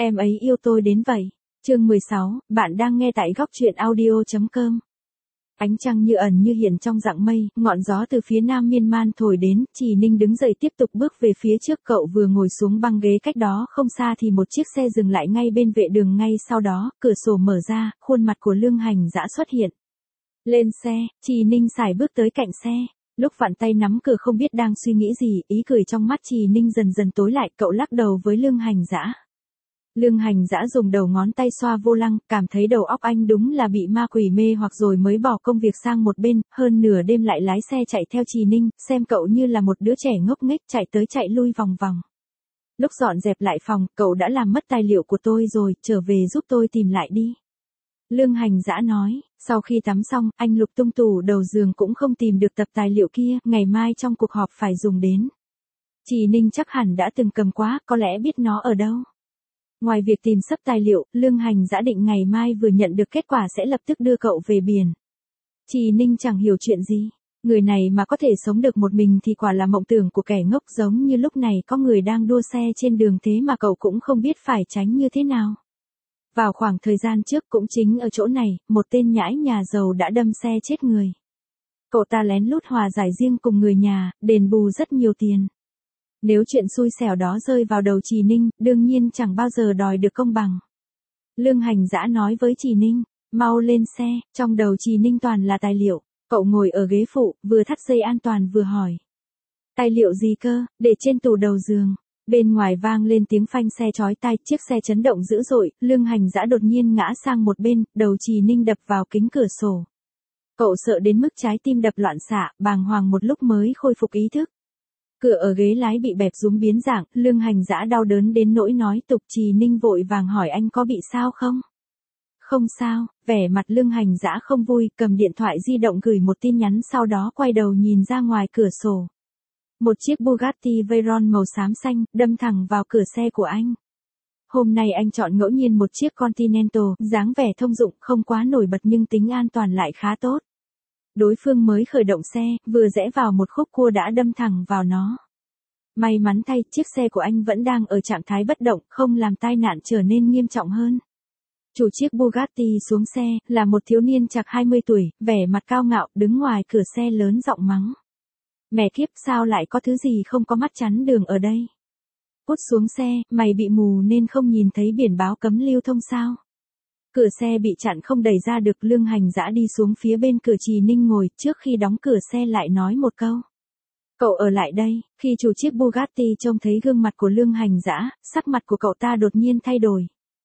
Em ấy yêu tôi đến vậy. Chương 16, bạn đang nghe tại góc truyện audio.com. Ánh trăng như ẩn như hiện trong rặng mây, ngọn gió từ phía nam miên man thổi đến, Trì Ninh đứng dậy tiếp tục bước về phía trước. Cậu vừa ngồi xuống băng ghế cách đó không xa thì một chiếc xe dừng lại ngay bên vệ đường. Ngay sau đó, cửa sổ mở ra, khuôn mặt của Lương Hành Dã xuất hiện. Lên xe, Trì Ninh sải bước tới cạnh xe. Lúc vặn tay nắm cửa không biết đang suy nghĩ gì, ý cười trong mắt Trì Ninh dần dần tối lại. Cậu lắc đầu với Lương Hành Dã. Lương Hành Dã dùng đầu ngón tay xoa vô lăng, cảm thấy đầu óc anh đúng là bị ma quỷ mê hoặc rồi mới bỏ công việc sang một bên, hơn nửa đêm lại lái xe chạy theo Trì Ninh, xem cậu như là một đứa trẻ ngốc nghếch chạy tới chạy lui vòng vòng. Lúc dọn dẹp lại phòng, cậu đã làm mất tài liệu của tôi rồi, trở về giúp tôi tìm lại đi. Lương Hành Dã nói, sau khi tắm xong, anh lục tung tủ đầu giường cũng không tìm được tập tài liệu kia, ngày mai trong cuộc họp phải dùng đến. Trì Ninh chắc hẳn đã từng cầm quá, có lẽ biết nó ở đâu. Ngoài việc tìm sấp tài liệu, Lương Hành Dã định ngày mai vừa nhận được kết quả sẽ lập tức đưa cậu về biển. Trì Ninh chẳng hiểu chuyện gì. Người này mà có thể sống được một mình thì quả là mộng tưởng của kẻ ngốc, giống như lúc này có người đang đua xe trên đường thế mà cậu cũng không biết phải tránh như thế nào. Vào khoảng thời gian trước cũng chính ở chỗ này, một tên nhãi nhà giàu đã đâm xe chết người. Cậu ta lén lút hòa giải riêng cùng người nhà, đền bù rất nhiều tiền. Nếu chuyện xui xẻo đó rơi vào đầu Trì Ninh, đương nhiên chẳng bao giờ đòi được công bằng. Lương Hành Dã nói với Trì Ninh, mau lên xe, trong đầu Trì Ninh toàn là tài liệu. Cậu ngồi ở ghế phụ, vừa thắt dây an toàn vừa hỏi. Tài liệu gì cơ, để trên tủ đầu giường. Bên ngoài vang lên tiếng phanh xe chói tai, chiếc xe chấn động dữ dội, Lương Hành Dã đột nhiên ngã sang một bên, đầu Trì Ninh đập vào kính cửa sổ. Cậu sợ đến mức trái tim đập loạn xạ, bàng hoàng một lúc mới khôi phục ý thức. Cửa ở ghế lái bị bẹp rúm biến dạng, Lương Hành Dã đau đớn đến nỗi nói tục. Trì Ninh vội vàng hỏi anh có bị sao không? Không sao, vẻ mặt Lương Hành Dã không vui, cầm điện thoại di động gửi một tin nhắn, sau đó quay đầu nhìn ra ngoài cửa sổ. Một chiếc Bugatti Veyron màu xám xanh, đâm thẳng vào cửa xe của anh. Hôm nay anh chọn ngẫu nhiên một chiếc Continental, dáng vẻ thông dụng, không quá nổi bật nhưng tính an toàn lại khá tốt. Đối phương mới khởi động xe, vừa rẽ vào một khúc cua đã đâm thẳng vào nó. May mắn thay, chiếc xe của anh vẫn đang ở trạng thái bất động, không làm tai nạn trở nên nghiêm trọng hơn. Chủ chiếc Bugatti xuống xe, là một thiếu niên chạc 20 tuổi, vẻ mặt cao ngạo, đứng ngoài cửa xe lớn giọng mắng. Mẹ kiếp, sao lại có thứ gì không có mắt chắn đường ở đây? Cút xuống xe, mày bị mù nên không nhìn thấy biển báo cấm lưu thông sao? Cửa xe bị chặn không đẩy ra được. Lương Hành Dã đi xuống phía bên cửa. Trì Ninh ngồi, trước khi đóng cửa xe lại nói một câu. Cậu ở lại đây. Khi chủ chiếc Bugatti trông thấy gương mặt của Lương Hành Dã, sắc mặt của cậu ta đột nhiên thay đổi.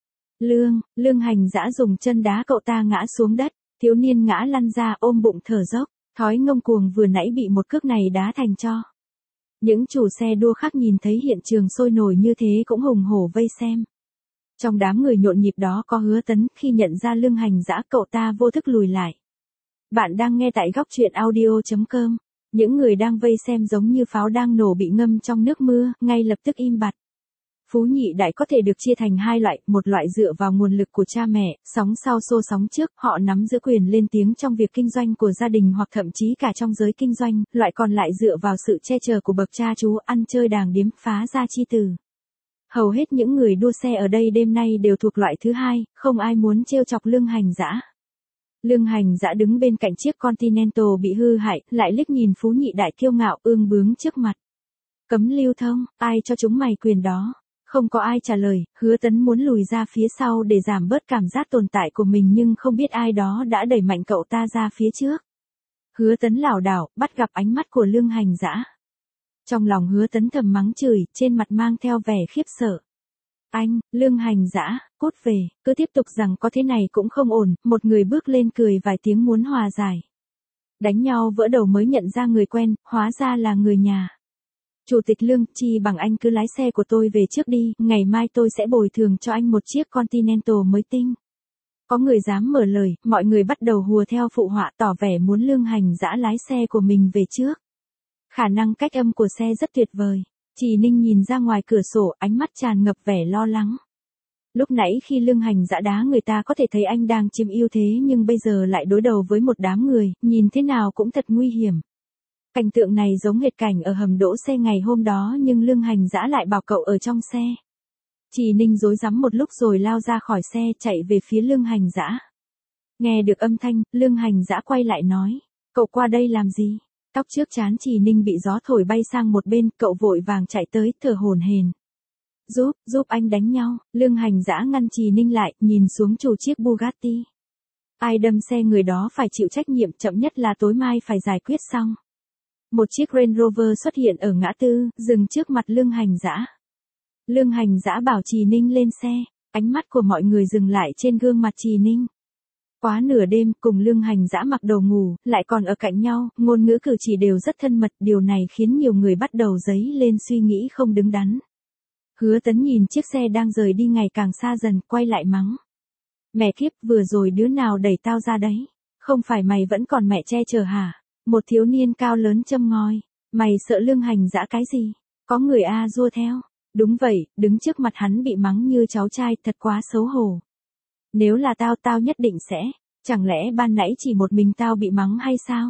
Lương Hành Dã dùng chân đá cậu ta ngã xuống đất, thiếu niên ngã lăn ra ôm bụng thở dốc, thói ngông cuồng vừa nãy bị một cước này đá thành tro. Những chủ xe đua khác nhìn thấy hiện trường sôi nổi như thế cũng hùng hổ vây xem. Trong đám người nhộn nhịp đó có Hứa Tấn, khi nhận ra Lương Hành Dã cậu ta vô thức lùi lại. Bạn đang nghe tại góc truyện audio.com. Những người đang vây xem giống như pháo đang nổ bị ngâm trong nước mưa, ngay lập tức im bặt. Phú nhị đại có thể được chia thành hai loại, một loại dựa vào nguồn lực của cha mẹ, sóng sau xô sóng trước, họ nắm giữ quyền lên tiếng trong việc kinh doanh của gia đình hoặc thậm chí cả trong giới kinh doanh, loại còn lại dựa vào sự che chở của bậc cha chú, ăn chơi đàng điếm, phá gia chi tử. Hầu hết những người đua xe ở đây đêm nay đều thuộc loại thứ hai, không ai muốn trêu chọc Lương Hành Dã. Lương Hành Dã đứng bên cạnh chiếc Continental bị hư hại, lại liếc nhìn Phú nhị đại kiêu ngạo ương bướng trước mặt. Cấm lưu thông, ai cho chúng mày quyền đó? Không có ai trả lời. Hứa Tấn muốn lùi ra phía sau để giảm bớt cảm giác tồn tại của mình nhưng không biết ai đó đã đẩy mạnh cậu ta ra phía trước. Hứa Tấn lảo đảo, bắt gặp ánh mắt của Lương Hành Dã. Trong lòng Hứa Tấn thầm mắng chửi, trên mặt mang theo vẻ khiếp sợ. Anh, Lương Hành Dã, cút về, cứ tiếp tục rằng có thế này cũng không ổn. Một người bước lên cười vài tiếng muốn hòa giải. Đánh nhau vỡ đầu mới nhận ra người quen, hóa ra là người nhà. Chủ tịch Lương, chi bằng anh cứ lái xe của tôi về trước đi, ngày mai tôi sẽ bồi thường cho anh một chiếc Continental mới tinh. Có người dám mở lời, mọi người bắt đầu hùa theo phụ họa tỏ vẻ muốn Lương Hành Dã lái xe của mình về trước. Khả năng cách âm của xe rất tuyệt vời. Trì Ninh nhìn ra ngoài cửa sổ, ánh mắt tràn ngập vẻ lo lắng. Lúc nãy khi Lương Hành Dã đá người ta có thể thấy anh đang chiếm ưu thế nhưng bây giờ lại đối đầu với một đám người, nhìn thế nào cũng thật nguy hiểm. Cảnh tượng này giống hệt cảnh ở hầm đỗ xe ngày hôm đó nhưng Lương Hành Dã lại bảo cậu ở trong xe. Trì Ninh rối rắm một lúc rồi lao ra khỏi xe chạy về phía Lương Hành Dã. Nghe được âm thanh, Lương Hành Dã quay lại nói, cậu qua đây làm gì? Tóc trước trán Trì Ninh bị gió thổi bay sang một bên, cậu vội vàng chạy tới, thở hổn hển. Giúp anh đánh nhau. Lương Hành Dã ngăn Trì Ninh lại, nhìn xuống chủ chiếc Bugatti. Ai đâm xe người đó phải chịu trách nhiệm, chậm nhất là tối mai phải giải quyết xong. Một chiếc Range Rover xuất hiện ở ngã tư, dừng trước mặt Lương Hành Dã. Lương Hành Dã bảo Trì Ninh lên xe, ánh mắt của mọi người dừng lại trên gương mặt Trì Ninh. Quá nửa đêm, cùng Lương Hành Dã mặc đồ ngủ, lại còn ở cạnh nhau, ngôn ngữ cử chỉ đều rất thân mật, điều này khiến nhiều người bắt đầu dấy lên suy nghĩ không đứng đắn. Hứa Tấn nhìn chiếc xe đang rời đi ngày càng xa dần, quay lại mắng. Mẹ kiếp, vừa rồi đứa nào đẩy tao ra đấy? Không phải mày vẫn còn mẹ che chở hả? Một thiếu niên cao lớn châm ngòi. Mày sợ Lương Hành Dã cái gì? Có người rua theo. Đúng vậy, đứng trước mặt hắn bị mắng như cháu trai, thật quá xấu hổ. Nếu là tao nhất định sẽ. Chẳng lẽ ban nãy chỉ một mình tao bị mắng hay sao?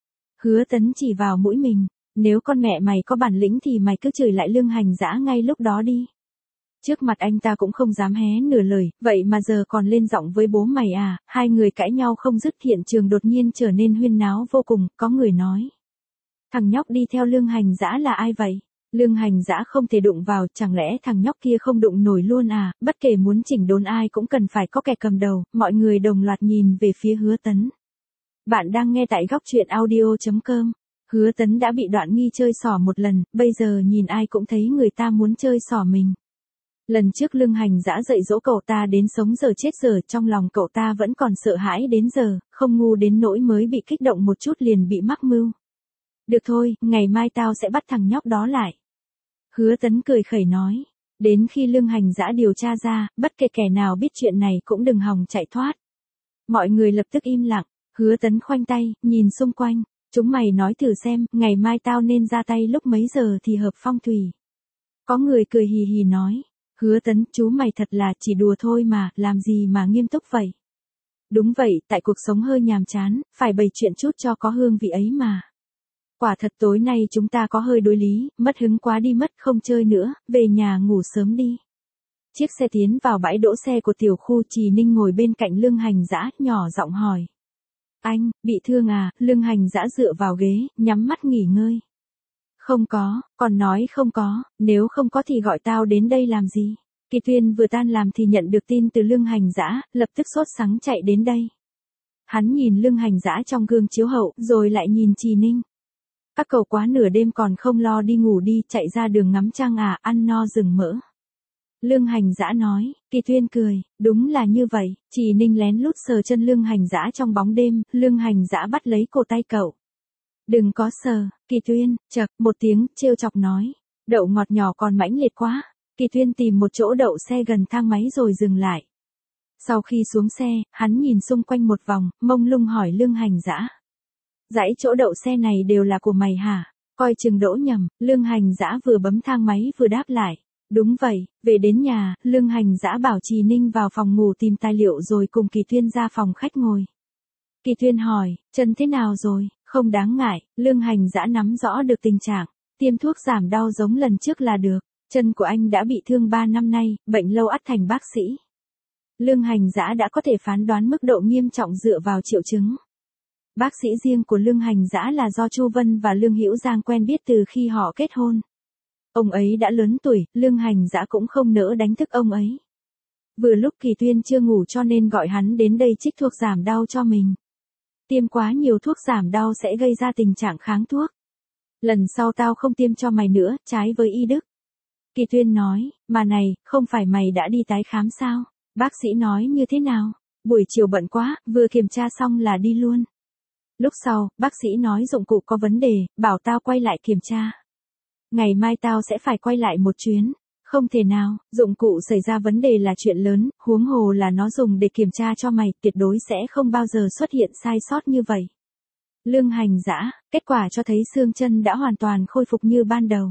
Hứa Tấn chỉ vào mũi mình. Nếu con mẹ mày có bản lĩnh thì mày cứ chửi lại Lương Hành Dã ngay lúc đó đi. Trước mặt anh ta cũng không dám hé nửa lời, vậy mà giờ còn lên giọng với bố mày à? Hai người cãi nhau không dứt, hiện trường đột nhiên trở nên huyên náo vô cùng, có người nói. Thằng nhóc đi theo Lương Hành Dã là ai vậy? Lương Hành Dã không thể đụng vào, chẳng lẽ thằng nhóc kia không đụng nổi luôn à? Bất kể muốn chỉnh đốn ai cũng cần phải có kẻ cầm đầu, mọi người đồng loạt nhìn về phía Hứa Tấn. Bạn đang nghe tại góc truyện audio.com. Hứa Tấn đã bị đoạn nghi chơi xỏ một lần, bây giờ nhìn ai cũng thấy người ta muốn chơi xỏ mình. Lần trước Lương Hành Dã dạy dỗ cậu ta đến sống giờ chết giờ, trong lòng cậu ta vẫn còn sợ hãi đến giờ, không ngu đến nỗi mới bị kích động một chút liền bị mắc mưu. Được thôi, ngày mai tao sẽ bắt thằng nhóc đó lại. Hứa Tấn cười khẩy nói. Đến khi Lương Hành Dã điều tra ra, bất kể kẻ nào biết chuyện này cũng đừng hòng chạy thoát. Mọi người lập tức im lặng, Hứa Tấn khoanh tay, nhìn xung quanh. Chúng mày nói thử xem, ngày mai tao nên ra tay lúc mấy giờ thì hợp phong thủy. Có người cười hì hì nói. Hứa Tấn, chú mày thật là chỉ đùa thôi mà, làm gì mà nghiêm túc vậy? Đúng vậy, tại cuộc sống hơi nhàm chán, phải bày chuyện chút cho có hương vị ấy mà. Quả thật tối nay chúng ta có hơi đối lý, mất hứng quá đi mất, không chơi nữa, về nhà ngủ sớm đi. Chiếc xe tiến vào bãi đỗ xe của tiểu khu. Trì Ninh ngồi bên cạnh Lương Hành Dã, nhỏ giọng hỏi. Anh, bị thương à? Lương Hành Dã dựa vào ghế, nhắm mắt nghỉ ngơi. Không có, còn nói không có, nếu không có thì gọi tao đến đây làm gì? Kỳ Tuyên vừa tan làm thì nhận được tin từ Lương Hành Dã, lập tức sốt sắng chạy đến đây. Hắn nhìn Lương Hành Dã trong gương chiếu hậu, rồi lại nhìn Trì Ninh. Các cậu quá nửa đêm còn không lo đi ngủ đi, chạy ra đường ngắm trăng à, ăn no rừng mỡ. Lương Hành Dã nói. Kỳ Tuyên cười, đúng là như vậy. Trì Ninh lén lút sờ chân Lương Hành Dã trong bóng đêm, Lương Hành Dã bắt lấy cổ tay cậu. Đừng có sờ. Kỳ Tuyên, chậc, một tiếng, trêu chọc nói. Đậu ngọt nhỏ còn mãnh liệt quá. Kỳ Tuyên tìm một chỗ đậu xe gần thang máy rồi dừng lại. Sau khi xuống xe, hắn nhìn xung quanh một vòng, mông lung hỏi Lương Hành Dã. Dãy chỗ đậu xe này đều là của mày hả? Coi chừng đỗ nhầm. Lương Hành Dã vừa bấm thang máy vừa đáp lại. Đúng vậy. Về đến nhà, Lương Hành Dã bảo Trì Ninh vào phòng ngủ tìm tài liệu rồi cùng Kỳ Tuyên ra phòng khách ngồi. Kỳ Tuyên hỏi, chân thế nào rồi? Không đáng ngại. Lương Hành Dã nắm rõ được tình trạng, tiêm thuốc giảm đau giống lần trước là được. Chân của anh đã bị thương 3 năm nay, bệnh lâu ắt thành bác sĩ. Lương Hành Dã đã có thể phán đoán mức độ nghiêm trọng dựa vào triệu chứng. Bác sĩ riêng của Lương Hành Dã là do Chu Vân và Lương Hữu Giang quen biết từ khi họ kết hôn. Ông ấy đã lớn tuổi, Lương Hành Dã cũng không nỡ đánh thức ông ấy. Vừa lúc Kỳ Tuyên chưa ngủ cho nên gọi hắn đến đây trích thuốc giảm đau cho mình. Tiêm quá nhiều thuốc giảm đau sẽ gây ra tình trạng kháng thuốc. Lần sau tao không tiêm cho mày nữa, trái với y đức. Kỳ Tuyên nói, mà này, không phải mày đã đi tái khám sao? Bác sĩ nói như thế nào? Buổi chiều bận quá, vừa kiểm tra xong là đi luôn. Lúc sau, bác sĩ nói dụng cụ có vấn đề, bảo tao quay lại kiểm tra. Ngày mai tao sẽ phải quay lại một chuyến. Không thể nào, dụng cụ xảy ra vấn đề là chuyện lớn, huống hồ là nó dùng để kiểm tra cho mày, tuyệt đối sẽ không bao giờ xuất hiện sai sót như vậy. Lương Hành Dã, kết quả cho thấy xương chân đã hoàn toàn khôi phục như ban đầu.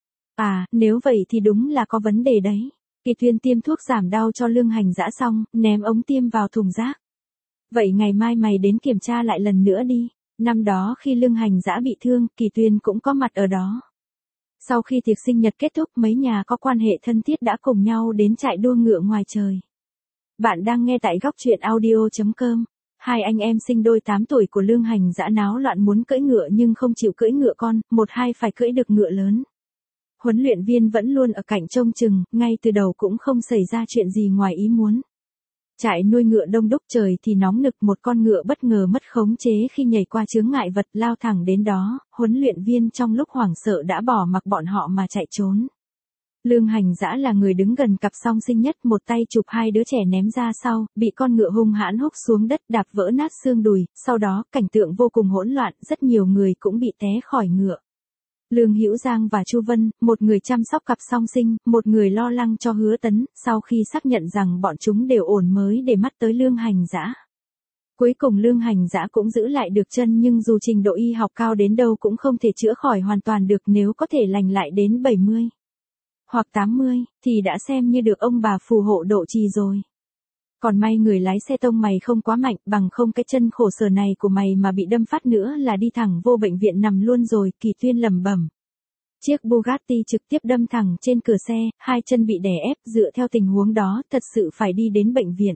À, nếu vậy thì đúng là có vấn đề đấy. Kỳ Tuyên tiêm thuốc giảm đau cho Lương Hành Dã xong, ném ống tiêm vào thùng rác. Vậy ngày mai mày đến kiểm tra lại lần nữa đi. Năm đó khi Lương Hành Dã bị thương, Kỳ Tuyên cũng có mặt ở đó. Sau khi tiệc sinh nhật kết thúc, mấy nhà có quan hệ thân thiết đã cùng nhau đến chạy đua ngựa ngoài trời. Bạn đang nghe tại góc truyện audio.com. Hai anh em sinh đôi 8 tuổi của Lương Hành Dã náo loạn muốn cưỡi ngựa nhưng không chịu cưỡi ngựa con, một hai phải cưỡi được ngựa lớn. Huấn luyện viên vẫn luôn ở cạnh trông chừng, ngay từ đầu cũng không xảy ra chuyện gì ngoài ý muốn. Trại nuôi ngựa đông đúc, trời thì nóng nực, một con ngựa bất ngờ mất khống chế khi nhảy qua chướng ngại vật lao thẳng đến đó, huấn luyện viên trong lúc hoảng sợ đã bỏ mặc bọn họ mà chạy trốn. Lương Hành Dã là người đứng gần cặp song sinh nhất, một tay chụp hai đứa trẻ ném ra sau, bị con ngựa hung hãn húc xuống đất đạp vỡ nát xương đùi, sau đó cảnh tượng vô cùng hỗn loạn, rất nhiều người cũng bị té khỏi ngựa. Lương Hữu Giang và Chu Vân, một người chăm sóc cặp song sinh, một người lo lắng cho Hứa Tấn, sau khi xác nhận rằng bọn chúng đều ổn mới để mắt tới Lương Hành Dã. Cuối cùng Lương Hành Dã cũng giữ lại được chân, nhưng dù trình độ y học cao đến đâu cũng không thể chữa khỏi hoàn toàn được, nếu có thể lành lại đến 70 hoặc 80, thì đã xem như được ông bà phù hộ độ trì rồi. Còn may người lái xe tông mày không quá mạnh, bằng không cái chân khổ sở này của mày mà bị đâm phát nữa là đi thẳng vô bệnh viện nằm luôn rồi, Kỳ Tuyên lẩm bẩm. Chiếc Bugatti trực tiếp đâm thẳng trên cửa xe, hai chân bị đè ép, dựa theo tình huống đó, thật sự phải đi đến bệnh viện.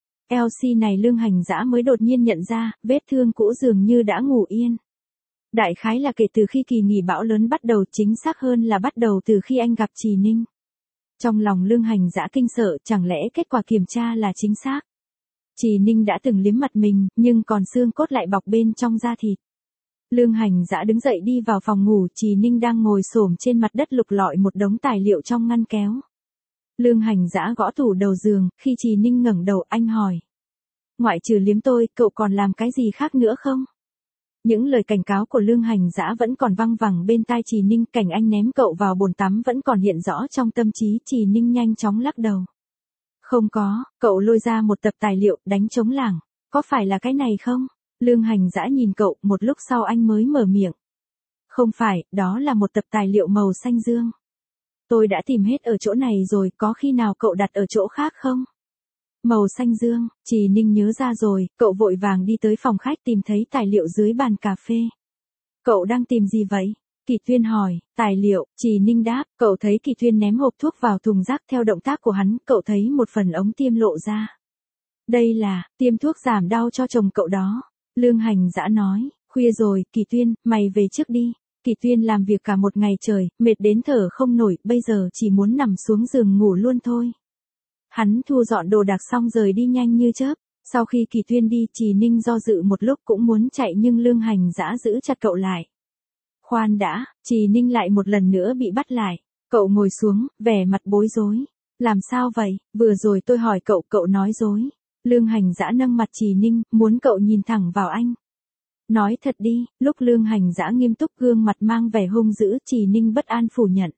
LC này Lương Hành Dã mới đột nhiên nhận ra, vết thương cũ dường như đã ngủ yên. Đại khái là kể từ khi kỳ nghỉ bão lớn bắt đầu, chính xác hơn là bắt đầu từ khi anh gặp Trì Ninh. Trong lòng Lương Hành Dã kinh sợ, chẳng lẽ kết quả kiểm tra là chính xác. Trì Ninh đã từng liếm mặt mình, nhưng còn xương cốt lại bọc bên trong da thịt. Lương Hành Dã đứng dậy đi vào phòng ngủ, Trì Ninh đang ngồi xổm trên mặt đất lục lọi một đống tài liệu trong ngăn kéo. Lương Hành Dã gõ tủ đầu giường, khi Trì Ninh ngẩng đầu anh hỏi. Ngoại trừ liếm tôi, cậu còn làm cái gì khác nữa không? Những lời cảnh cáo của Lương Hành Dã vẫn còn văng vẳng bên tai Trì Ninh, cảnh anh ném cậu vào bồn tắm vẫn còn hiện rõ trong tâm trí. Trì Ninh nhanh chóng lắc đầu. Không có, cậu lôi ra một tập tài liệu, đánh trống lảng. Có phải là cái này không? Lương Hành Dã nhìn cậu, một lúc sau anh mới mở miệng. Không phải, đó là một tập tài liệu màu xanh dương. Tôi đã tìm hết ở chỗ này rồi, có khi nào cậu đặt ở chỗ khác không? Màu xanh dương, Trì Ninh nhớ ra rồi, cậu vội vàng đi tới phòng khách tìm thấy tài liệu dưới bàn cà phê. Cậu đang tìm gì vậy? Kỳ Tuyên hỏi. Tài liệu, Trì Ninh đáp, cậu thấy Kỳ Tuyên ném hộp thuốc vào thùng rác, theo động tác của hắn, cậu thấy một phần ống tiêm lộ ra. Đây là, tiêm thuốc giảm đau cho chồng cậu đó. Lương Hành Dã nói, khuya rồi, Kỳ Tuyên, mày về trước đi. Kỳ Tuyên làm việc cả một ngày trời, mệt đến thở không nổi, bây giờ chỉ muốn nằm xuống giường ngủ luôn thôi. Hắn thu dọn đồ đạc xong rời đi nhanh như chớp. Sau khi Kỳ Tuyên đi, Trì Ninh do dự một lúc cũng muốn chạy, nhưng Lương Hành Dã giữ chặt cậu lại. Khoan đã, Trì Ninh lại một lần nữa bị bắt lại. Cậu ngồi xuống, vẻ mặt bối rối. Làm sao vậy? Vừa rồi tôi hỏi cậu, cậu nói dối. Lương Hành Dã nâng mặt Trì Ninh, muốn cậu nhìn thẳng vào anh. Nói thật đi. Lúc Lương Hành Dã nghiêm túc, gương mặt mang vẻ hung dữ, Trì Ninh bất an phủ nhận.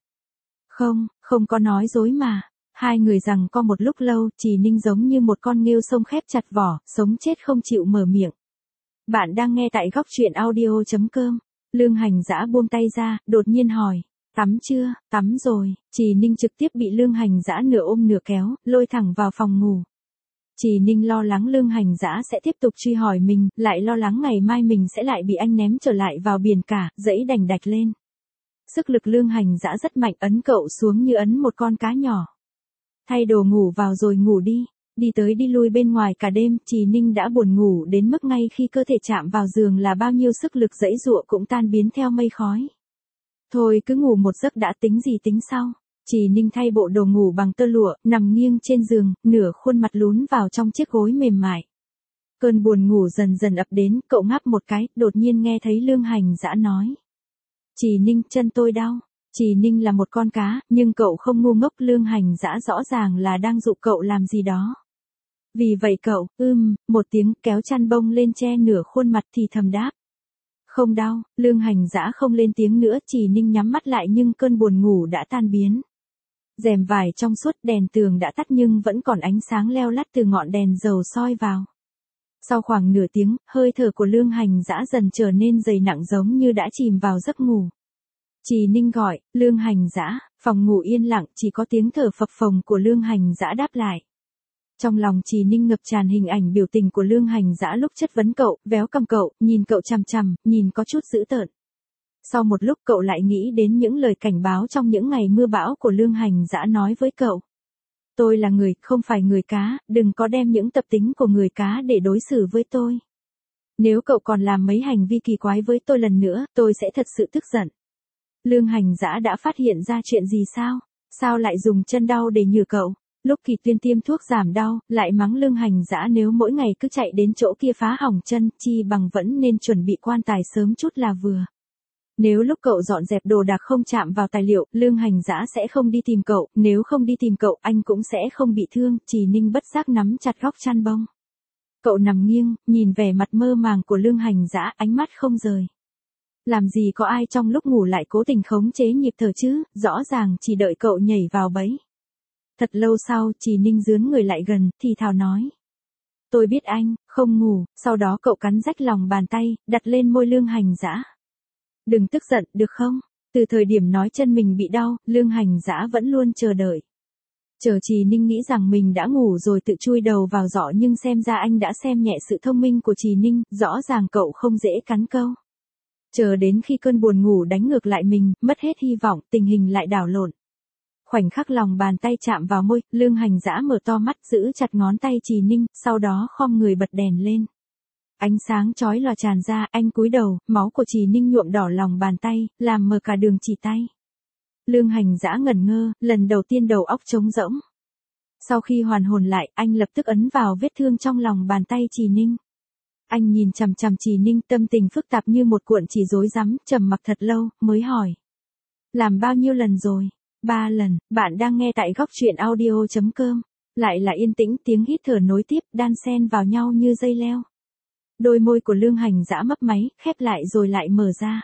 Không có nói dối mà. Hai người giằng co một lúc lâu, Trì Ninh giống như một con nghêu sông khép chặt vỏ, sống chết không chịu mở miệng. Bạn đang nghe tại góc truyện audio.com. Lương Hành Dã buông tay ra, đột nhiên hỏi. Tắm chưa? Tắm rồi. Trì Ninh trực tiếp bị Lương Hành Dã nửa ôm nửa kéo, lôi thẳng vào phòng ngủ. Trì Ninh lo lắng Lương Hành Dã sẽ tiếp tục truy hỏi mình, lại lo lắng ngày mai mình sẽ lại bị anh ném trở lại vào biển cả, dẫy đành đạch lên. Sức lực Lương Hành Dã rất mạnh, ấn cậu xuống như ấn một con cá nhỏ. Thay đồ ngủ vào rồi ngủ đi. Đi tới đi lui bên ngoài cả đêm, Trì Ninh đã buồn ngủ đến mức ngay khi cơ thể chạm vào giường là bao nhiêu sức lực giãy giụa cũng tan biến theo mây khói. Thôi cứ ngủ một giấc đã, tính gì tính sau. Trì Ninh thay bộ đồ ngủ bằng tơ lụa, nằm nghiêng trên giường, nửa khuôn mặt lún vào trong chiếc gối mềm mại. Cơn buồn ngủ dần dần ập đến, cậu ngáp một cái, đột nhiên nghe thấy Lương Hành Dã nói. Trì Ninh, chân tôi đau. Trì Ninh là một con cá, nhưng cậu không ngu ngốc, Lương Hành Dã rõ ràng là đang dụ cậu làm gì đó. Vì vậy cậu, một tiếng, kéo chăn bông lên che nửa khuôn mặt thì thầm đáp. Không đau. Lương Hành Dã không lên tiếng nữa, Trì Ninh nhắm mắt lại nhưng cơn buồn ngủ đã tan biến. Rèm vải trong suốt, đèn tường đã tắt nhưng vẫn còn ánh sáng leo lắt từ ngọn đèn dầu soi vào. Sau khoảng nửa tiếng, hơi thở của Lương Hành Dã dần trở nên dày nặng giống như đã chìm vào giấc ngủ. Trì Ninh gọi, Lương Hành Dã, phòng ngủ yên lặng, chỉ có tiếng thở phập phồng của Lương Hành Dã đáp lại. Trong lòng Trì Ninh ngập tràn hình ảnh biểu tình của Lương Hành Dã lúc chất vấn cậu, véo cằm cậu, nhìn cậu chằm chằm, nhìn có chút dữ tợn. Sau một lúc cậu lại nghĩ đến những lời cảnh báo trong những ngày mưa bão của Lương Hành Dã nói với cậu. Tôi là người, không phải người cá, đừng có đem những tập tính của người cá để đối xử với tôi. Nếu cậu còn làm mấy hành vi kỳ quái với tôi lần nữa, tôi sẽ thật sự tức giận. Lương Hành Dã đã phát hiện ra chuyện gì sao? Sao lại dùng chân đau để nhử cậu? Lúc Kỳ Tuyên tiêm thuốc giảm đau, lại mắng Lương Hành Dã nếu mỗi ngày cứ chạy đến chỗ kia phá hỏng chân, chi bằng vẫn nên chuẩn bị quan tài sớm chút là vừa. Nếu lúc cậu dọn dẹp đồ đạc không chạm vào tài liệu, Lương Hành Dã sẽ không đi tìm cậu, nếu không đi tìm cậu anh cũng sẽ không bị thương, Trì Ninh bất giác nắm chặt góc chăn bông. Cậu nằm nghiêng, nhìn vẻ mặt mơ màng của Lương Hành Dã, ánh mắt không rời. Làm gì có ai trong lúc ngủ lại cố tình khống chế nhịp thở chứ, rõ ràng chỉ đợi cậu nhảy vào bẫy. Thật lâu sau, Trì Ninh dướn người lại gần, thì thào nói. Tôi biết anh, không ngủ, sau đó cậu cắn rách lòng bàn tay, đặt lên môi Lương Hành Dã. Đừng tức giận, được không? Từ thời điểm nói chân mình bị đau, Lương Hành Dã vẫn luôn chờ đợi. Chờ Trì Ninh nghĩ rằng mình đã ngủ rồi tự chui đầu vào giỏ nhưng xem ra anh đã xem nhẹ sự thông minh của Trì Ninh, rõ ràng cậu không dễ cắn câu. Chờ đến khi cơn buồn ngủ đánh ngược lại mình, mất hết hy vọng, tình hình lại đảo lộn. Khoảnh khắc lòng bàn tay chạm vào môi, Lương Hành Dã mở to mắt giữ chặt ngón tay Trì Ninh, sau đó khom người bật đèn lên. Ánh sáng chói lòa tràn ra, anh cúi đầu, máu của Trì Ninh nhuộm đỏ lòng bàn tay, làm mờ cả đường chỉ tay. Lương Hành Dã ngẩn ngơ, lần đầu tiên đầu óc trống rỗng. Sau khi hoàn hồn lại, anh lập tức ấn vào vết thương trong lòng bàn tay Trì Ninh. Anh nhìn chằm chằm Trì Ninh, tâm tình phức tạp như một cuộn chỉ rối rắm, trầm mặc thật lâu, mới hỏi. Làm bao nhiêu lần rồi? 3 lần, bạn đang nghe tại góc truyện audio.com. Lại là yên tĩnh, tiếng hít thở nối tiếp, đan xen vào nhau như dây leo. Đôi môi của Lương Hành Dã mấp máy, khép lại rồi lại mở ra.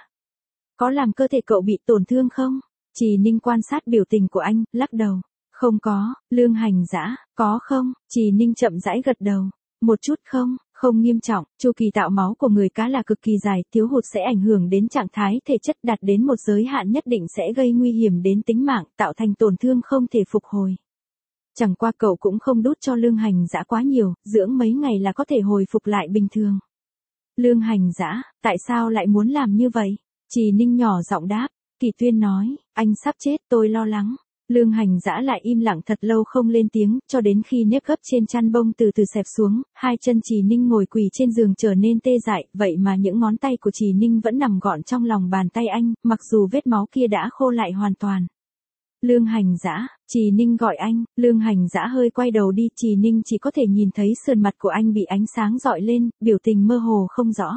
Có làm cơ thể cậu bị tổn thương không? Trì Ninh quan sát biểu tình của anh, lắc đầu. Không có. Lương Hành Dã, có không? Trì Ninh chậm rãi gật đầu. Một chút không, không nghiêm trọng, chu kỳ tạo máu của người cá là cực kỳ dài, thiếu hụt sẽ ảnh hưởng đến trạng thái thể chất, đạt đến một giới hạn nhất định sẽ gây nguy hiểm đến tính mạng, tạo thành tổn thương không thể phục hồi. Chẳng qua cậu cũng không đút cho Lương Hành Dã quá nhiều, dưỡng mấy ngày là có thể hồi phục lại bình thường. Lương Hành Dã, tại sao lại muốn làm như vậy? Trì Ninh nhỏ giọng đáp. Kỳ Tuyên nói, anh sắp chết, tôi lo lắng. Lương Hành Dã lại im lặng thật lâu không lên tiếng, cho đến khi nếp gấp trên chăn bông từ từ xẹp xuống, hai chân Trì Ninh ngồi quỳ trên giường trở nên tê dại, vậy mà những ngón tay của Trì Ninh vẫn nằm gọn trong lòng bàn tay anh, mặc dù vết máu kia đã khô lại hoàn toàn. Lương Hành Dã, Trì Ninh gọi anh, Lương Hành Dã hơi quay đầu đi, Trì Ninh chỉ có thể nhìn thấy sườn mặt của anh bị ánh sáng rọi lên, biểu tình mơ hồ không rõ.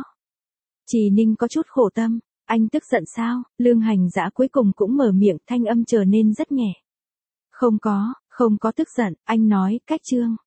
Trì Ninh có chút khổ tâm, anh tức giận sao? Lương Hành Dã cuối cùng cũng mở miệng, thanh âm trở nên rất nhẹ. Không có tức giận, anh nói, cách chương.